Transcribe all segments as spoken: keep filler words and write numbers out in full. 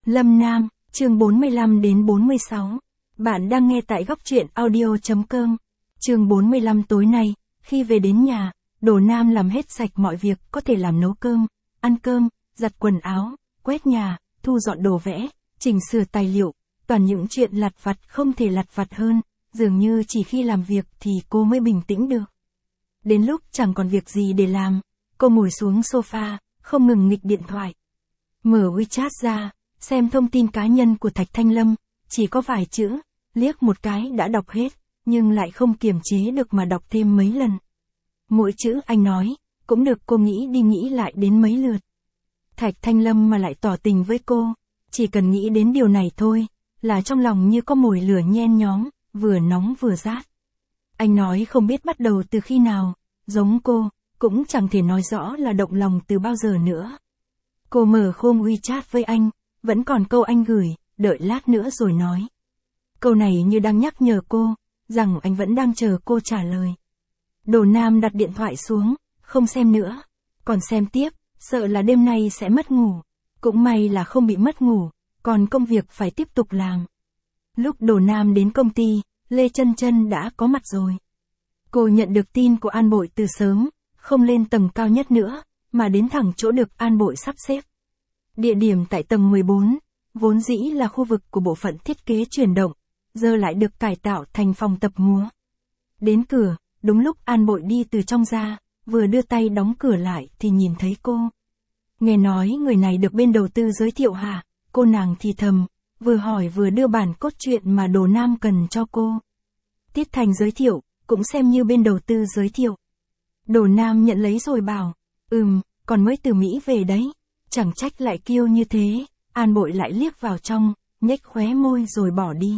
Lâm Nam, chương bốn mươi lăm đến bốn mươi sáu. Bạn đang nghe tại góc truyện audio.com. Chương bốn mươi lăm tối nay, khi về đến nhà, Đồ Nam làm hết sạch mọi việc có thể làm, nấu cơm, ăn cơm, giặt quần áo, quét nhà, thu dọn đồ vẽ, chỉnh sửa tài liệu, toàn những chuyện lặt vặt không thể lặt vặt hơn, dường như chỉ khi làm việc thì cô mới bình tĩnh được. Đến lúc chẳng còn việc gì để làm, cô ngồi xuống sofa, không ngừng nghịch điện thoại. Mở WeChat ra, xem thông tin cá nhân của Thạch Thanh Lâm, chỉ có vài chữ, liếc một cái đã đọc hết, nhưng lại không kiềm chế được mà đọc thêm mấy lần. Mỗi chữ anh nói, cũng được cô nghĩ đi nghĩ lại đến mấy lượt. Thạch Thanh Lâm mà lại tỏ tình với cô, chỉ cần nghĩ đến điều này thôi, là trong lòng như có mồi lửa nhen nhóm, vừa nóng vừa rát. Anh nói không biết bắt đầu từ khi nào, giống cô, cũng chẳng thể nói rõ là động lòng từ bao giờ nữa. Cô mở khôm WeChat với anh, vẫn còn câu anh gửi, đợi lát nữa rồi nói. Câu này như đang nhắc nhở cô, rằng anh vẫn đang chờ cô trả lời. Đồ Nam đặt điện thoại xuống, không xem nữa, còn xem tiếp, sợ là đêm nay sẽ mất ngủ. Cũng may là không bị mất ngủ, còn công việc phải tiếp tục làm. Lúc Đồ Nam đến công ty, Lê Chân Chân đã có mặt rồi. Cô nhận được tin của An Bội từ sớm, không lên tầng cao nhất nữa, mà đến thẳng chỗ được An Bội sắp xếp. Địa điểm tại tầng mười bốn, vốn dĩ là khu vực của bộ phận thiết kế chuyển động, giờ lại được cải tạo thành phòng tập múa. Đến cửa, đúng lúc An Bội đi từ trong ra, vừa đưa tay đóng cửa lại thì nhìn thấy cô. Nghe nói người này được bên đầu tư giới thiệu hả? Cô nàng thì thầm, vừa hỏi vừa đưa bản cốt truyện mà Đồ Nam cần cho cô. Tiết Thành giới thiệu, cũng xem như bên đầu tư giới thiệu. Đồ Nam nhận lấy rồi bảo, ừm, còn mới từ Mỹ về đấy. Chẳng trách lại kiêu như thế. An Bội lại liếc vào trong, nhếch khóe môi rồi bỏ đi.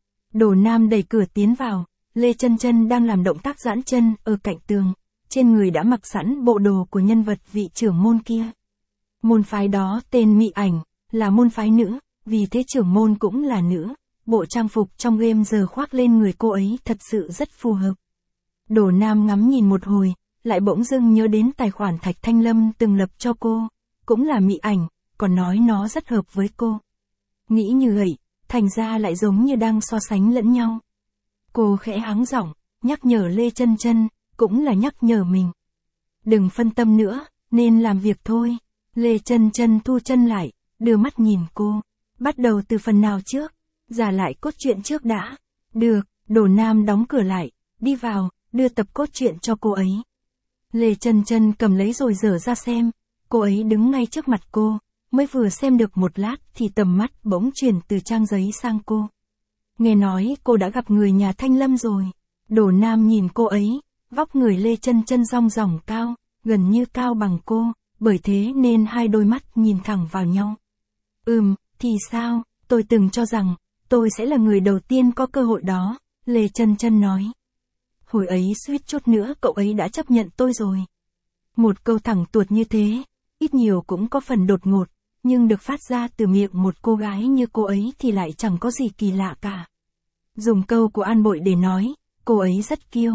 Đồ Nam đẩy cửa tiến vào, Lê Chân Chân đang làm động tác giãn chân ở cạnh tường, trên người đã mặc sẵn bộ đồ của nhân vật vị trưởng môn kia. Môn phái đó tên Mị Ảnh, là môn phái nữ, vì thế trưởng môn cũng là nữ, bộ trang phục trong game giờ khoác lên người cô ấy thật sự rất phù hợp. Đồ Nam ngắm nhìn một hồi, lại bỗng dưng nhớ đến tài khoản Thạch Thanh Lâm từng lập cho cô, cũng là Mị Ảnh, còn nói nó rất hợp với cô. Nghĩ như vậy, thành ra lại giống như đang so sánh lẫn nhau. Cô khẽ hắng giọng, nhắc nhở Lê Chân Chân, cũng là nhắc nhở mình. Đừng phân tâm nữa, nên làm việc thôi. Lê Chân Chân thu chân lại, đưa mắt nhìn cô. Bắt đầu từ phần nào trước? Giả lại cốt truyện trước đã. Được, Đồ Nam đóng cửa lại, đi vào, đưa tập cốt truyện cho cô ấy. Lê Chân Chân cầm lấy rồi dở ra xem. Cô ấy đứng ngay trước mặt cô, mới vừa xem được một lát thì tầm mắt bỗng chuyển từ trang giấy sang cô. Nghe nói cô đã gặp người nhà Thanh Lâm rồi. Đồ Nam nhìn cô ấy, vóc người Lê Chân Chân rong ròng cao, gần như cao bằng cô, bởi thế nên hai đôi mắt nhìn thẳng vào nhau. Ừm, thì sao, tôi từng cho rằng, tôi sẽ là người đầu tiên có cơ hội đó, Lê Chân Chân nói. Hồi ấy suýt chút nữa cậu ấy đã chấp nhận tôi rồi. Một câu thẳng tuột như thế, ít nhiều cũng có phần đột ngột, nhưng được phát ra từ miệng một cô gái như cô ấy thì lại chẳng có gì kỳ lạ cả. Dùng câu của An Bội để nói, cô ấy rất kiêu.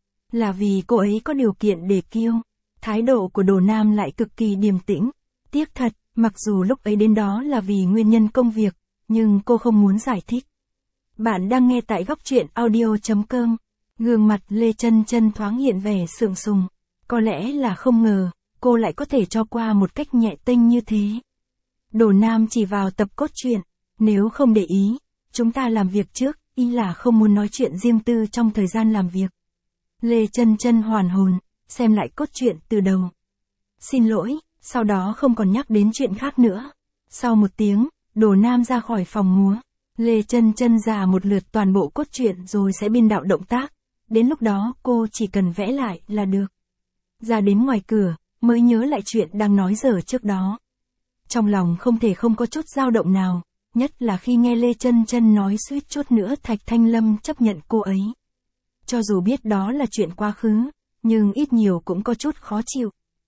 Là vì cô ấy có điều kiện để kiêu. Thái độ của Đồ Nam lại cực kỳ điềm tĩnh. Tiếc thật, mặc dù lúc ấy đến đó là vì nguyên nhân công việc, nhưng cô không muốn giải thích. Bạn đang nghe tại góc truyện audio.com. Gương mặt Lê Chân Chân thoáng hiện vẻ sượng sùng. Có lẽ là không ngờ, cô lại có thể cho qua một cách nhẹ tênh như thế. Đồ Nam chỉ vào tập cốt truyện, nếu không để ý, chúng ta làm việc trước, ý là không muốn nói chuyện riêng tư trong thời gian làm việc. Lê Chân Chân hoàn hồn, xem lại cốt truyện từ đầu. Xin lỗi, sau đó không còn nhắc đến chuyện khác nữa. Sau một tiếng, Đồ Nam ra khỏi phòng múa. Lê Chân Chân giả một lượt toàn bộ cốt truyện rồi sẽ biên đạo động tác. Đến lúc đó cô chỉ cần vẽ lại là được. Ra đến ngoài cửa, mới nhớ lại chuyện đang nói dở trước đó. Trong lòng không thể không có chút dao động nào, nhất là khi nghe Lê Chân Chân nói suýt chút nữa Thạch Thanh Lâm chấp nhận cô ấy. Cho dù biết đó là chuyện quá khứ, nhưng ít nhiều cũng có chút khó chịu.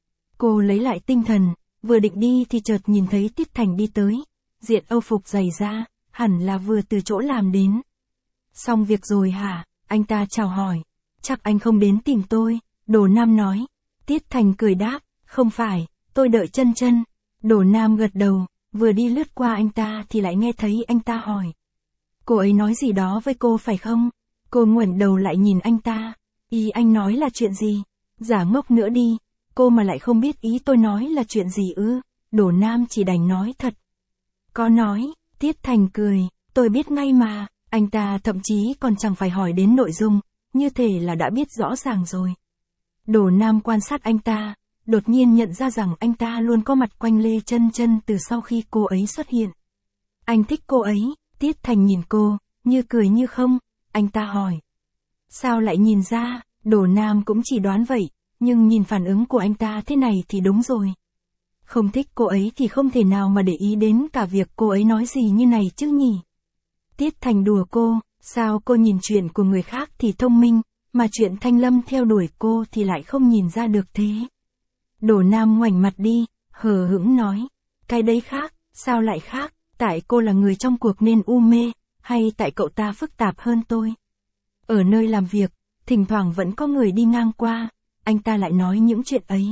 Cô lấy lại tinh thần, vừa định đi thì chợt nhìn thấy Tiết Thành đi tới, diện âu phục dày da, hẳn là vừa từ chỗ làm đến. Xong việc rồi hả? Anh ta chào hỏi. Chắc anh không đến tìm tôi, Đồ Nam nói. Tiết Thành cười đáp, không phải, tôi đợi Chân Chân. Đồ Nam gật đầu, Vừa đi lướt qua anh ta thì lại nghe thấy anh ta hỏi. Cô ấy nói gì đó với cô phải không? Cô ngẩng đầu lại nhìn anh ta. Ý anh nói là chuyện gì? Giả ngốc nữa đi. Cô mà lại không biết ý tôi nói là chuyện gì ư? Đổ Nam chỉ đành nói thật. Có nói, Tiết Thành cười, tôi biết ngay mà. Anh ta thậm chí còn chẳng phải hỏi đến nội dung, như thể là đã biết rõ ràng rồi. Đổ Nam quan sát anh ta, đột nhiên nhận ra rằng anh ta luôn có mặt quanh Lê Chân Chân từ sau khi cô ấy xuất hiện. Anh thích cô ấy, Tiết Thành nhìn cô, như cười như không, anh ta hỏi. Sao lại nhìn ra? Đổ Nam cũng chỉ đoán vậy, nhưng nhìn phản ứng của anh ta thế này thì đúng rồi. Không thích cô ấy thì không thể nào mà để ý đến cả việc cô ấy nói gì như này chứ nhỉ. Tiết Thành đùa cô, sao cô nhìn chuyện của người khác thì thông minh, mà chuyện Thanh Lâm theo đuổi cô thì lại không nhìn ra được thế. Đổ Nam ngoảnh mặt đi, hờ hững nói. Cái đấy khác, sao lại khác, tại cô là người trong cuộc nên u mê, hay tại cậu ta phức tạp hơn tôi. Ở nơi làm việc, thỉnh thoảng vẫn có người đi ngang qua, anh ta lại nói những chuyện ấy.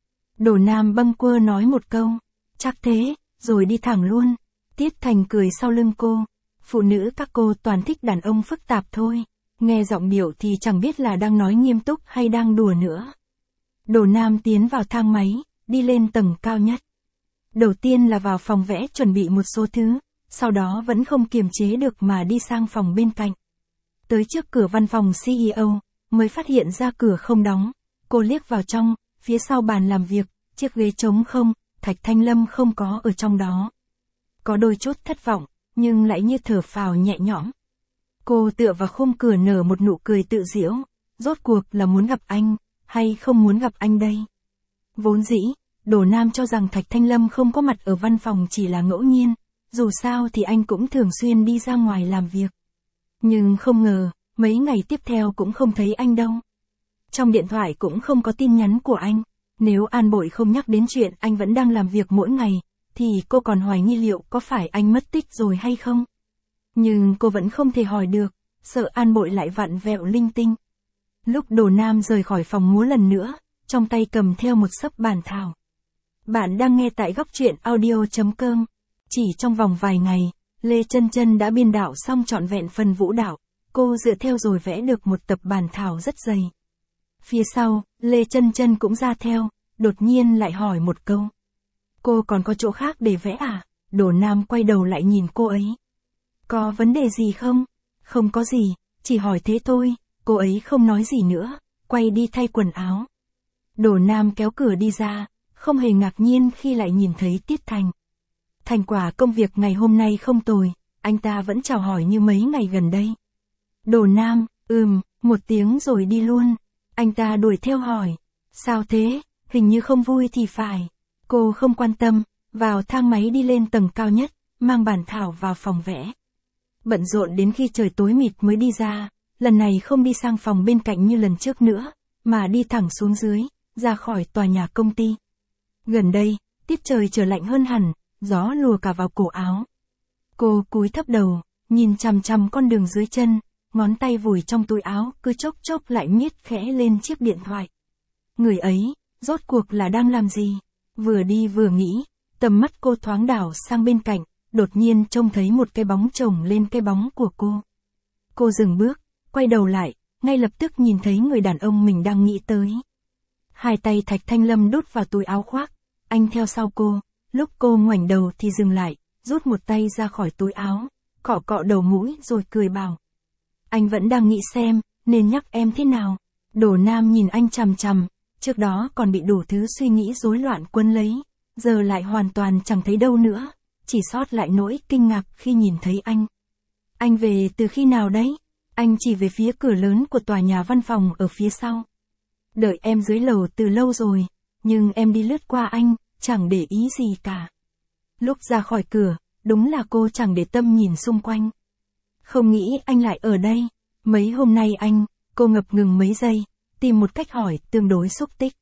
Đổ Nam bâng quơ nói một câu, chắc thế, rồi đi thẳng luôn. Tiết Thành cười sau lưng cô, phụ nữ các cô toàn thích đàn ông phức tạp thôi, nghe giọng điệu thì chẳng biết là đang nói nghiêm túc hay đang đùa nữa. Đổ Nam tiến vào thang máy, đi lên tầng cao nhất. Đầu tiên là vào phòng vẽ chuẩn bị một số thứ, sau đó vẫn không kiềm chế được mà đi sang phòng bên cạnh. Tới trước cửa văn phòng xê e ô, mới phát hiện ra cửa không đóng, cô liếc vào trong, phía sau bàn làm việc, chiếc ghế trống không, Thạch Thanh Lâm không có ở trong đó. Có đôi chút thất vọng, nhưng lại như thở phào nhẹ nhõm. Cô tựa vào khung cửa nở một nụ cười tự giễu, rốt cuộc là muốn gặp anh, hay không muốn gặp anh đây? Vốn dĩ, Đổ Nam cho rằng Thạch Thanh Lâm không có mặt ở văn phòng chỉ là ngẫu nhiên, dù sao thì anh cũng thường xuyên đi ra ngoài làm việc. Nhưng không ngờ, mấy ngày tiếp theo cũng không thấy anh đâu. Trong điện thoại cũng không có tin nhắn của anh, nếu An Bội không nhắc đến chuyện anh vẫn đang làm việc mỗi ngày, thì cô còn hoài nghi liệu có phải anh mất tích rồi hay không. Nhưng cô vẫn không thể hỏi được, sợ An Bội lại vặn vẹo linh tinh. Lúc Đổ Nam rời khỏi phòng múa lần nữa, trong tay cầm theo một xấp bản thảo. Bạn đang nghe tại góc truyện audio chấm com. Chỉ trong vòng vài ngày, Lê Chân Chân đã biên đạo xong trọn vẹn phần vũ đạo, cô dựa theo rồi vẽ được một tập bản thảo rất dày. Phía sau, Lê Chân Chân cũng ra theo, đột nhiên lại hỏi một câu. Cô còn có chỗ khác để vẽ à? Đổ Nam quay đầu lại nhìn cô ấy. Có vấn đề gì không? Không có gì, chỉ hỏi thế thôi, cô ấy không nói gì nữa, quay đi thay quần áo. Đổ Nam kéo cửa đi ra, không hề ngạc nhiên khi lại nhìn thấy Tiết Thành. Thành quả công việc ngày hôm nay không tồi, anh ta vẫn chào hỏi như mấy ngày gần đây. Đổ Nam, ừm, một tiếng rồi đi luôn. Anh ta đuổi theo hỏi, sao thế, hình như không vui thì phải. Cô không quan tâm, vào thang máy đi lên tầng cao nhất, mang bản thảo vào phòng vẽ. Bận rộn đến khi trời tối mịt mới đi ra, lần này không đi sang phòng bên cạnh như lần trước nữa, mà đi thẳng xuống dưới, ra khỏi tòa nhà công ty. Gần đây, tiết trời trở lạnh hơn hẳn, gió lùa cả vào cổ áo. Cô cúi thấp đầu, nhìn chằm chằm con đường dưới chân, ngón tay vùi trong túi áo, cứ chốc chốc lại miết khẽ lên chiếc điện thoại. Người ấy, rốt cuộc là đang làm gì? Vừa đi vừa nghĩ, tầm mắt cô thoáng đảo sang bên cạnh, đột nhiên trông thấy một cái bóng chồng lên cái bóng của cô. Cô dừng bước, quay đầu lại, ngay lập tức nhìn thấy người đàn ông mình đang nghĩ tới. Hai tay Thạch Thanh Lâm đút vào túi áo khoác, anh theo sau cô, lúc cô ngoảnh đầu thì dừng lại, rút một tay ra khỏi túi áo, cọ cọ đầu mũi rồi cười bảo. Anh vẫn đang nghĩ xem, nên nhắc em thế nào. Đổ Nam nhìn anh chằm chằm, trước đó còn bị đủ thứ suy nghĩ rối loạn quấn lấy, giờ lại hoàn toàn chẳng thấy đâu nữa, chỉ sót lại nỗi kinh ngạc khi nhìn thấy anh. Anh về từ khi nào đấy? Anh chỉ về phía cửa lớn của tòa nhà văn phòng ở phía sau. Đợi em dưới lầu từ lâu rồi, nhưng em đi lướt qua anh, chẳng để ý gì cả. Lúc ra khỏi cửa, đúng là cô chẳng để tâm nhìn xung quanh. Không nghĩ anh lại ở đây. Mấy hôm nay anh, cô ngập ngừng mấy giây, tìm một cách hỏi tương đối xúc tích.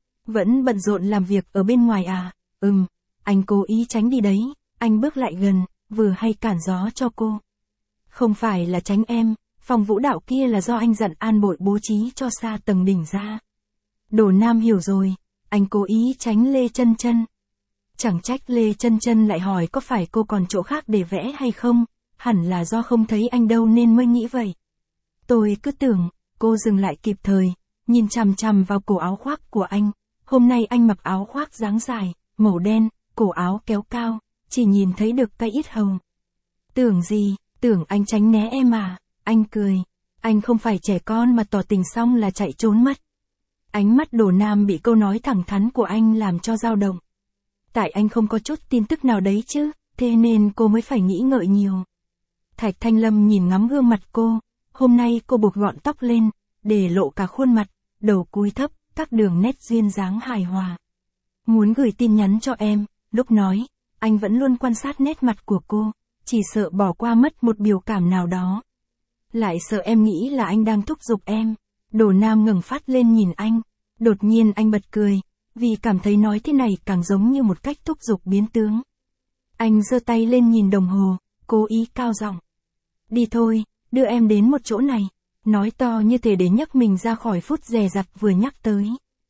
Vẫn bận rộn làm việc ở bên ngoài à? Ừm, anh cố ý tránh đi đấy. Anh bước lại gần, vừa hay cản gió cho cô. Không phải là tránh em, phòng vũ đạo kia là do anh dặn An Bội bố trí cho xa tầng đỉnh ra. Đổ Nam hiểu rồi, anh cố ý tránh Lê Chân Chân. Chẳng trách Lê Chân Chân lại hỏi có phải cô còn chỗ khác để vẽ hay không, hẳn là do không thấy anh đâu nên mới nghĩ vậy. Tôi cứ tưởng, cô dừng lại kịp thời, nhìn chằm chằm vào cổ áo khoác của anh. Hôm nay anh mặc áo khoác dáng dài, màu đen, cổ áo kéo cao, chỉ nhìn thấy được cái ít hồng. Tưởng gì, tưởng anh tránh né em à, anh cười. Anh không phải trẻ con mà tỏ tình xong là chạy trốn mất. Ánh mắt Đổ Nam bị câu nói thẳng thắn của anh làm cho dao động. Tại anh không có chút tin tức nào đấy chứ, thế nên cô mới phải nghĩ ngợi nhiều. Thạch Thanh Lâm nhìn ngắm gương mặt cô, hôm nay cô buộc gọn tóc lên, để lộ cả khuôn mặt, đầu cúi thấp, các đường nét duyên dáng hài hòa. Muốn gửi tin nhắn cho em, lúc nói, anh vẫn luôn quan sát nét mặt của cô, chỉ sợ bỏ qua mất một biểu cảm nào đó. Lại sợ em nghĩ là anh đang thúc giục em. Đổ Nam ngẩng phát lên nhìn anh, đột nhiên anh bật cười, vì cảm thấy nói thế này càng giống như một cách thúc giục biến tướng. Anh giơ tay lên nhìn đồng hồ, cố ý cao giọng. Đi thôi, đưa em đến một chỗ này, nói to như thể để nhấc mình ra khỏi phút dè dặt vừa nhắc tới.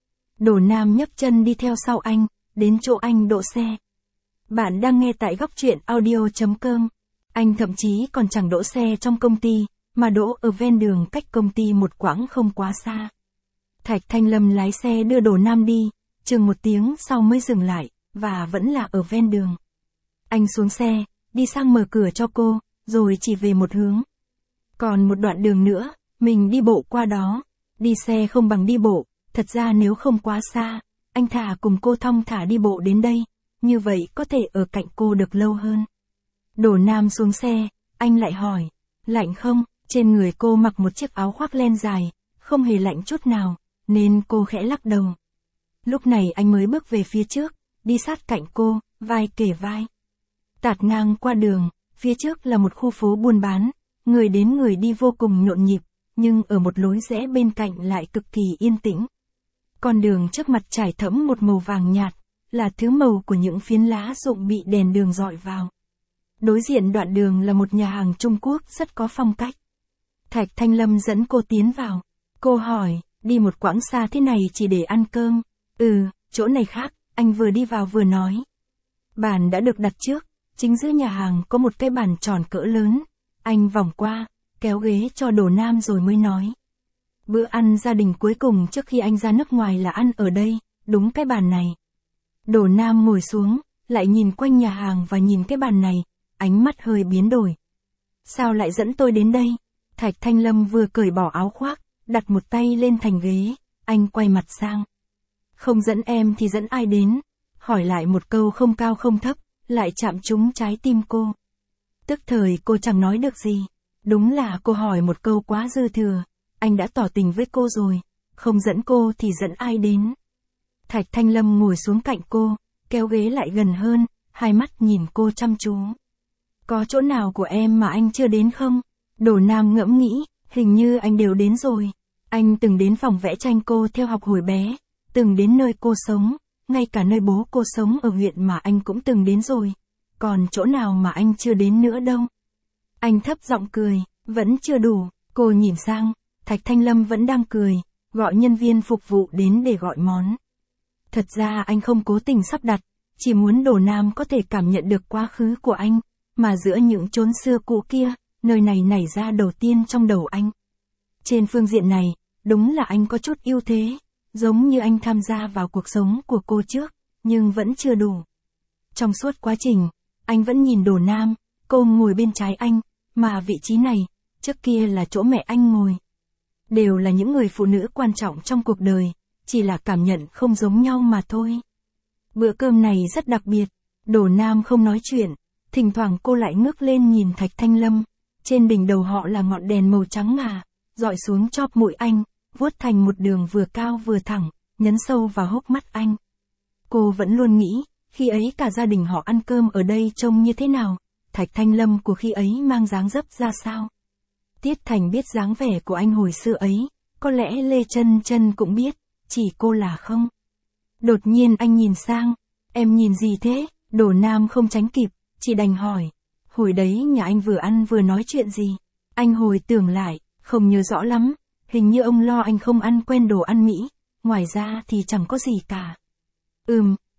Đổ Nam nhấc chân đi theo sau anh, đến chỗ anh đỗ xe. Bạn đang nghe tại góc truyện audio chấm com. Anh thậm chí còn chẳng đỗ xe trong công ty, mà đỗ ở ven đường cách công ty một quãng không quá xa. Thạch Thanh Lâm lái xe đưa Đổ Nam đi, chừng một tiếng sau mới dừng lại, và vẫn là ở ven đường. Anh xuống xe, đi sang mở cửa cho cô, rồi chỉ về một hướng. Còn một đoạn đường nữa, mình đi bộ qua đó. Đi xe không bằng đi bộ, thật ra nếu không quá xa, anh thà cùng cô thong thả đi bộ đến đây, như vậy có thể ở cạnh cô được lâu hơn. Đổ Nam xuống xe, anh lại hỏi, lạnh không? Trên người cô mặc một chiếc áo khoác len dài, không hề lạnh chút nào, nên cô khẽ lắc đầu. Lúc này anh mới bước về phía trước, đi sát cạnh cô, vai kề vai. Tạt ngang qua đường, phía trước là một khu phố buôn bán, người đến người đi vô cùng nhộn nhịp, nhưng ở một lối rẽ bên cạnh lại cực kỳ yên tĩnh. Con đường trước mặt trải thẫm một màu vàng nhạt, là thứ màu của những phiến lá rụng bị đèn đường rọi vào. Đối diện đoạn đường là một nhà hàng Trung Quốc rất có phong cách. Thạch Thanh Lâm dẫn cô tiến vào. Cô hỏi, đi một quãng xa thế này chỉ để ăn cơm? Ừ, chỗ này khác, anh vừa đi vào vừa nói. Bàn đã được đặt trước, chính giữa nhà hàng có một cái bàn tròn cỡ lớn. Anh vòng qua, kéo ghế cho Đổ Nam rồi mới nói. Bữa ăn gia đình cuối cùng trước khi anh ra nước ngoài là ăn ở đây, đúng cái bàn này. Đổ Nam ngồi xuống, lại nhìn quanh nhà hàng và nhìn cái bàn này, ánh mắt hơi biến đổi. Sao lại dẫn tôi đến đây? Thạch Thanh Lâm vừa cởi bỏ áo khoác, đặt một tay lên thành ghế, anh quay mặt sang. Không dẫn em thì dẫn ai đến? Hỏi lại một câu không cao không thấp, lại chạm trúng trái tim cô. Tức thời cô chẳng nói được gì. Đúng là cô hỏi một câu quá dư thừa. Anh đã tỏ tình với cô rồi, không dẫn cô thì dẫn ai đến? Thạch Thanh Lâm ngồi xuống cạnh cô, kéo ghế lại gần hơn, hai mắt nhìn cô chăm chú. Có chỗ nào của em mà anh chưa đến không? Đổ Nam ngẫm nghĩ, hình như anh đều đến rồi. Anh từng đến phòng vẽ tranh cô theo học hồi bé, từng đến nơi cô sống, ngay cả nơi bố cô sống ở huyện mà anh cũng từng đến rồi. Còn chỗ nào mà anh chưa đến nữa đâu? Anh thấp giọng cười, vẫn chưa đủ. Cô nhìn sang, Thạch Thanh Lâm vẫn đang cười, gọi nhân viên phục vụ đến để gọi món. Thật ra anh không cố tình sắp đặt, chỉ muốn Đổ Nam có thể cảm nhận được quá khứ của anh, mà giữa những chốn xưa cũ kia, nơi này nảy ra đầu tiên trong đầu anh. Trên phương diện này, đúng là anh có chút ưu thế, giống như anh tham gia vào cuộc sống của cô trước, nhưng vẫn chưa đủ. Trong suốt quá trình, anh vẫn nhìn Đổ Nam, cô ngồi bên trái anh, mà vị trí này, trước kia là chỗ mẹ anh ngồi. Đều là những người phụ nữ quan trọng trong cuộc đời, chỉ là cảm nhận không giống nhau mà thôi. Bữa cơm này rất đặc biệt, Đổ Nam không nói chuyện, thỉnh thoảng cô lại ngước lên nhìn Thạch Thanh Lâm, trên đỉnh đầu họ là ngọn đèn màu trắng ngà, dọi xuống chóp mũi anh, vuốt thành một đường vừa cao vừa thẳng, nhấn sâu vào hốc mắt anh. Cô vẫn luôn nghĩ, khi ấy cả gia đình họ ăn cơm ở đây trông như thế nào, Thạch Thanh Lâm của khi ấy mang dáng dấp ra sao. Tiết Thành biết dáng vẻ của anh hồi xưa ấy, có lẽ Lê Chân Chân cũng biết, chỉ cô là không. Đột nhiên anh nhìn sang, em nhìn gì thế? Đổ Nam không tránh kịp, chỉ đành hỏi. Hồi đấy nhà anh vừa ăn vừa nói chuyện gì? Anh hồi tưởng lại, không nhớ rõ lắm, hình như ông lo anh không ăn quen đồ ăn Mỹ, ngoài ra thì chẳng có gì cả. Ừm,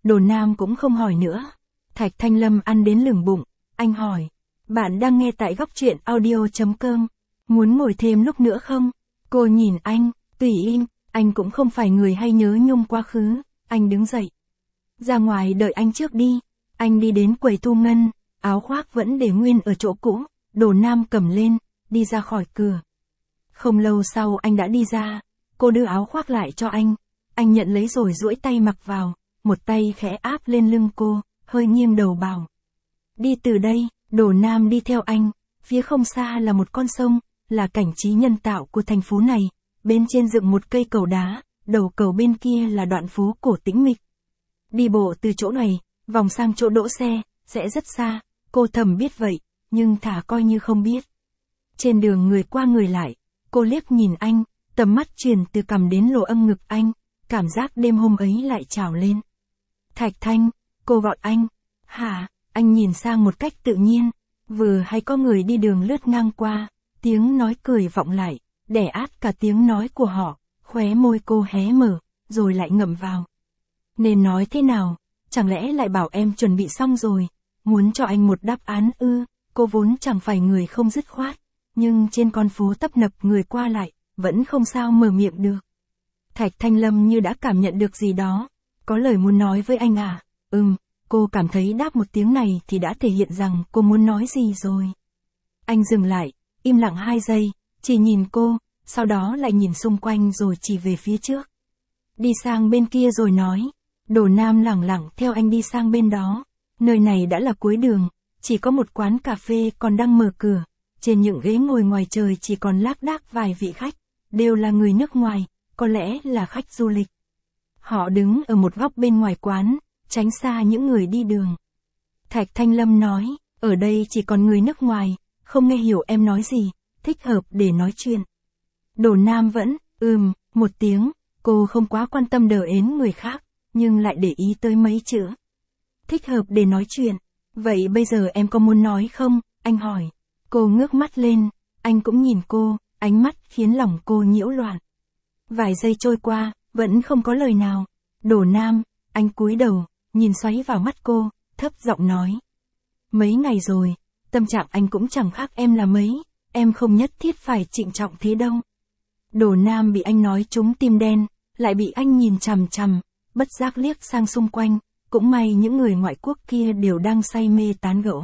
Đồ Nam cũng không hỏi nữa. Thạch Thanh Lâm ăn đến lửng bụng, anh hỏi. Bạn đang nghe tại góc truyện audio.com. Muốn ngồi thêm lúc nữa không? Cô nhìn anh, tùy im, anh cũng không phải người hay nhớ nhung quá khứ. Anh đứng dậy. Ra ngoài đợi anh trước đi. Anh đi đến quầy thu ngân, áo khoác vẫn để nguyên ở chỗ cũ. Đồ Nam cầm lên, đi ra khỏi cửa. Không lâu sau anh đã đi ra. Cô đưa áo khoác lại cho anh. Anh nhận lấy rồi duỗi tay mặc vào. Một tay khẽ áp lên lưng cô, hơi nghiêng đầu bảo. Đi từ đây. Đồ Nam đi theo anh. Phía không xa là một con sông, là cảnh trí nhân tạo của thành phố này. Bên trên dựng một cây cầu đá, đầu cầu bên kia là đoạn phố cổ tĩnh mịch. Đi bộ từ chỗ này, vòng sang chỗ đỗ xe, sẽ rất xa. Cô thầm biết vậy, nhưng thả coi như không biết. Trên đường người qua người lại, cô liếc nhìn anh, tầm mắt truyền từ cằm đến lỗ âm ngực anh, cảm giác đêm hôm ấy lại trào lên. Thạch Thanh, cô gọi anh. Hả? Anh nhìn sang một cách tự nhiên, vừa hay có người đi đường lướt ngang qua, tiếng nói cười vọng lại, đè át cả tiếng nói của họ, khóe môi cô hé mở, rồi lại ngậm vào. Nên nói thế nào, chẳng lẽ lại bảo em chuẩn bị xong rồi, muốn cho anh một đáp án ư? Cô vốn chẳng phải người không dứt khoát, nhưng trên con phố tấp nập người qua lại, vẫn không sao mở miệng được. Thạch Thanh Lâm như đã cảm nhận được gì đó, có lời muốn nói với anh à? Ừm. Cô cảm thấy đáp một tiếng này thì đã thể hiện rằng cô muốn nói gì rồi. Anh dừng lại, im lặng hai giây, chỉ nhìn cô, sau đó lại nhìn xung quanh rồi chỉ về phía trước. Đi sang bên kia rồi nói. Đồ Nam lẳng lặng theo anh đi sang bên đó. Nơi này đã là cuối đường, chỉ có một quán cà phê còn đang mở cửa. Trên những ghế ngồi ngoài trời chỉ còn lác đác vài vị khách, đều là người nước ngoài, có lẽ là khách du lịch. Họ đứng ở một góc bên ngoài quán, tránh xa những người đi đường. Thạch Thanh Lâm nói, ở đây chỉ còn người nước ngoài, không nghe hiểu em nói gì, thích hợp để nói chuyện. Đồ Nam vẫn, ừm, một tiếng, cô không quá quan tâm đờ ến người khác, nhưng lại để ý tới mấy chữ. Thích hợp để nói chuyện, vậy bây giờ em có muốn nói không? Anh hỏi. Cô ngước mắt lên, anh cũng nhìn cô, ánh mắt khiến lòng cô nhiễu loạn. Vài giây trôi qua, vẫn không có lời nào. Đồ Nam, anh cúi đầu, nhìn xoáy vào mắt cô, thấp giọng nói. Mấy ngày rồi, tâm trạng anh cũng chẳng khác em là mấy, em không nhất thiết phải trịnh trọng thế đâu. Đồ Nam bị anh nói trúng tim đen, lại bị anh nhìn chằm chằm, bất giác liếc sang xung quanh, cũng may những người ngoại quốc kia đều đang say mê tán gẫu.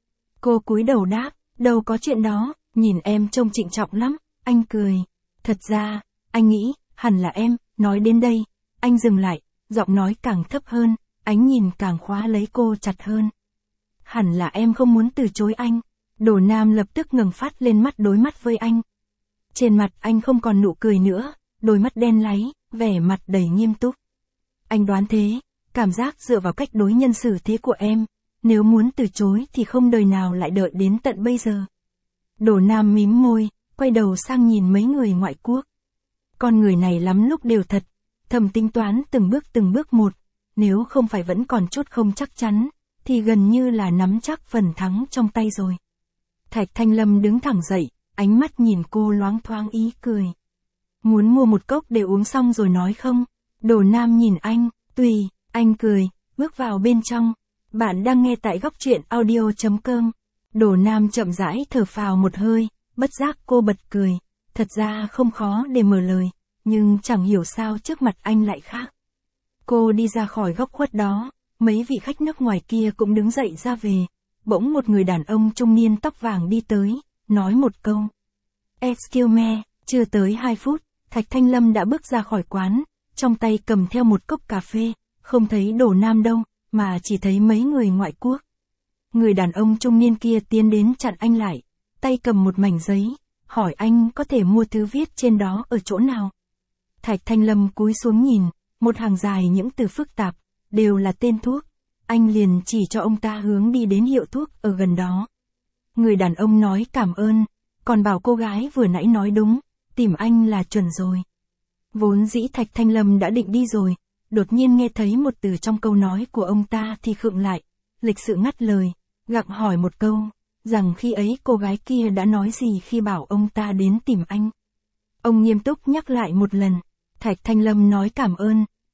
Cô cúi đầu đáp, đâu có chuyện đó, nhìn em trông trịnh trọng lắm, anh cười. Thật ra, anh nghĩ, hẳn là em, nói đến đây, anh dừng lại, giọng nói càng thấp hơn, ánh nhìn càng khóa lấy cô chặt hơn. Hẳn là em không muốn từ chối anh. Đồ Nam lập tức ngẩng phát lên mắt đối mắt với anh. Trên mặt anh không còn nụ cười nữa, đôi mắt đen láy, vẻ mặt đầy nghiêm túc. Anh đoán thế, cảm giác dựa vào cách đối nhân xử thế của em, nếu muốn từ chối thì không đời nào lại đợi đến tận bây giờ. Đồ Nam mím môi, quay đầu sang nhìn mấy người ngoại quốc. Con người này lắm lúc đều thật, thầm tính toán từng bước từng bước một, nếu không phải vẫn còn chút không chắc chắn, thì gần như là nắm chắc phần thắng trong tay rồi. Thạch Thanh Lâm đứng thẳng dậy, ánh mắt nhìn cô loáng thoáng ý cười. Muốn mua một cốc để uống xong rồi nói không? Đồ Nam nhìn anh, tùy, anh cười, bước vào bên trong. Bạn đang nghe tại góc truyện audio.com. Đồ Nam chậm rãi thở phào một hơi, bất giác cô bật cười. Thật ra không khó để mở lời, nhưng chẳng hiểu sao trước mặt anh lại khác. Cô đi ra khỏi góc khuất đó, mấy vị khách nước ngoài kia cũng đứng dậy ra về. Bỗng một người đàn ông trung niên tóc vàng đi tới, nói một câu. Excuse me, chưa tới hai phút, Thạch Thanh Lâm đã bước ra khỏi quán, trong tay cầm theo một cốc cà phê, không thấy Đồ Nam đâu, mà chỉ thấy mấy người ngoại quốc. Người đàn ông trung niên kia tiến đến chặn anh lại, tay cầm một mảnh giấy, hỏi anh có thể mua thứ viết trên đó ở chỗ nào. Thạch Thanh Lâm cúi xuống nhìn, một hàng dài những từ phức tạp, đều là tên thuốc. Anh liền chỉ cho ông ta hướng đi đến hiệu thuốc ở gần đó. Người đàn ông nói cảm ơn, còn bảo cô gái vừa nãy nói đúng, tìm anh là chuẩn rồi. Vốn dĩ Thạch Thanh Lâm đã định đi rồi, đột nhiên nghe thấy một từ trong câu nói của ông ta thì khựng lại, lịch sự ngắt lời, gặng hỏi một câu, rằng khi ấy cô gái kia đã nói gì khi bảo ông ta đến tìm anh. Ông nghiêm túc nhắc lại một lần, Thạch Thanh Lâm nói cảm ơn,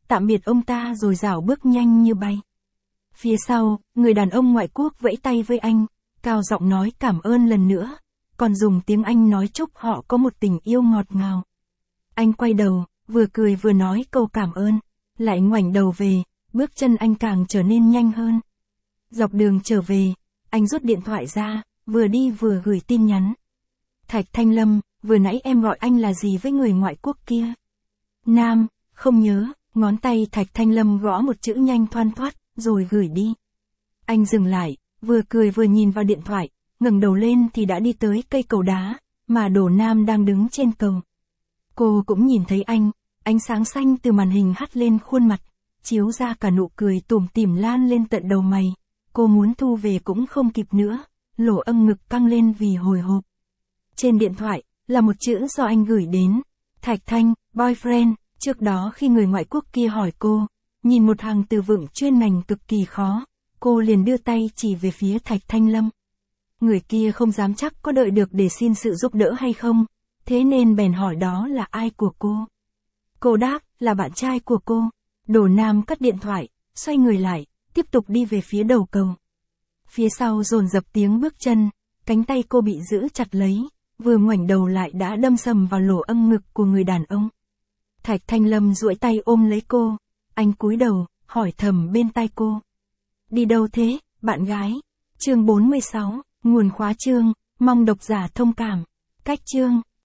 tạm biệt ông ta rồi rảo bước nhanh như bay. Phía sau, người đàn ông ngoại quốc vẫy tay với anh, cao giọng nói cảm ơn lần nữa, còn dùng tiếng Anh nói chúc họ có một tình yêu ngọt ngào. Anh quay đầu, vừa cười vừa nói câu cảm ơn, lại ngoảnh đầu về, bước chân anh càng trở nên nhanh hơn. Dọc đường trở về, anh rút điện thoại ra, vừa đi vừa gửi tin nhắn. Thạch Thanh Lâm, vừa nãy em gọi anh là gì với người ngoại quốc kia? Nam, không nhớ, ngón tay Thạch Thanh Lâm gõ một chữ nhanh thoăn thoắt, rồi gửi đi. Anh dừng lại, vừa cười vừa nhìn vào điện thoại, ngẩng đầu lên thì đã đi tới cây cầu đá, mà Đổ Nam đang đứng trên cầu. Cô cũng nhìn thấy anh, ánh sáng xanh từ màn hình hắt lên khuôn mặt, chiếu ra cả nụ cười tủm tỉm lan lên tận đầu mày. Cô muốn thu về cũng không kịp nữa, lỗ âng ngực căng lên vì hồi hộp. Trên điện thoại, là một chữ do anh gửi đến. Thạch Thanh, boyfriend, trước đó khi người ngoại quốc kia hỏi cô, nhìn một hàng từ vựng chuyên ngành cực kỳ khó, cô liền đưa tay chỉ về phía Thạch Thanh Lâm. Người kia không dám chắc có đợi được để xin sự giúp đỡ hay không, thế nên bèn hỏi đó là ai của cô. Cô đáp, là bạn trai của cô. Đổ Nam cắt điện thoại, xoay người lại, tiếp tục đi về phía đầu cầu. Phía sau dồn dập tiếng bước chân, cánh tay cô bị giữ chặt lấy, vừa ngoảnh đầu lại đã đâm sầm vào lỗ âng ngực của người đàn ông. Thạch Thanh Lâm duỗi tay ôm lấy cô, anh cúi đầu, hỏi thầm bên tai cô. Đi đâu thế, bạn gái? Chương bốn mươi sáu, nguồn khóa chương, mong độc giả thông cảm. Cách chương.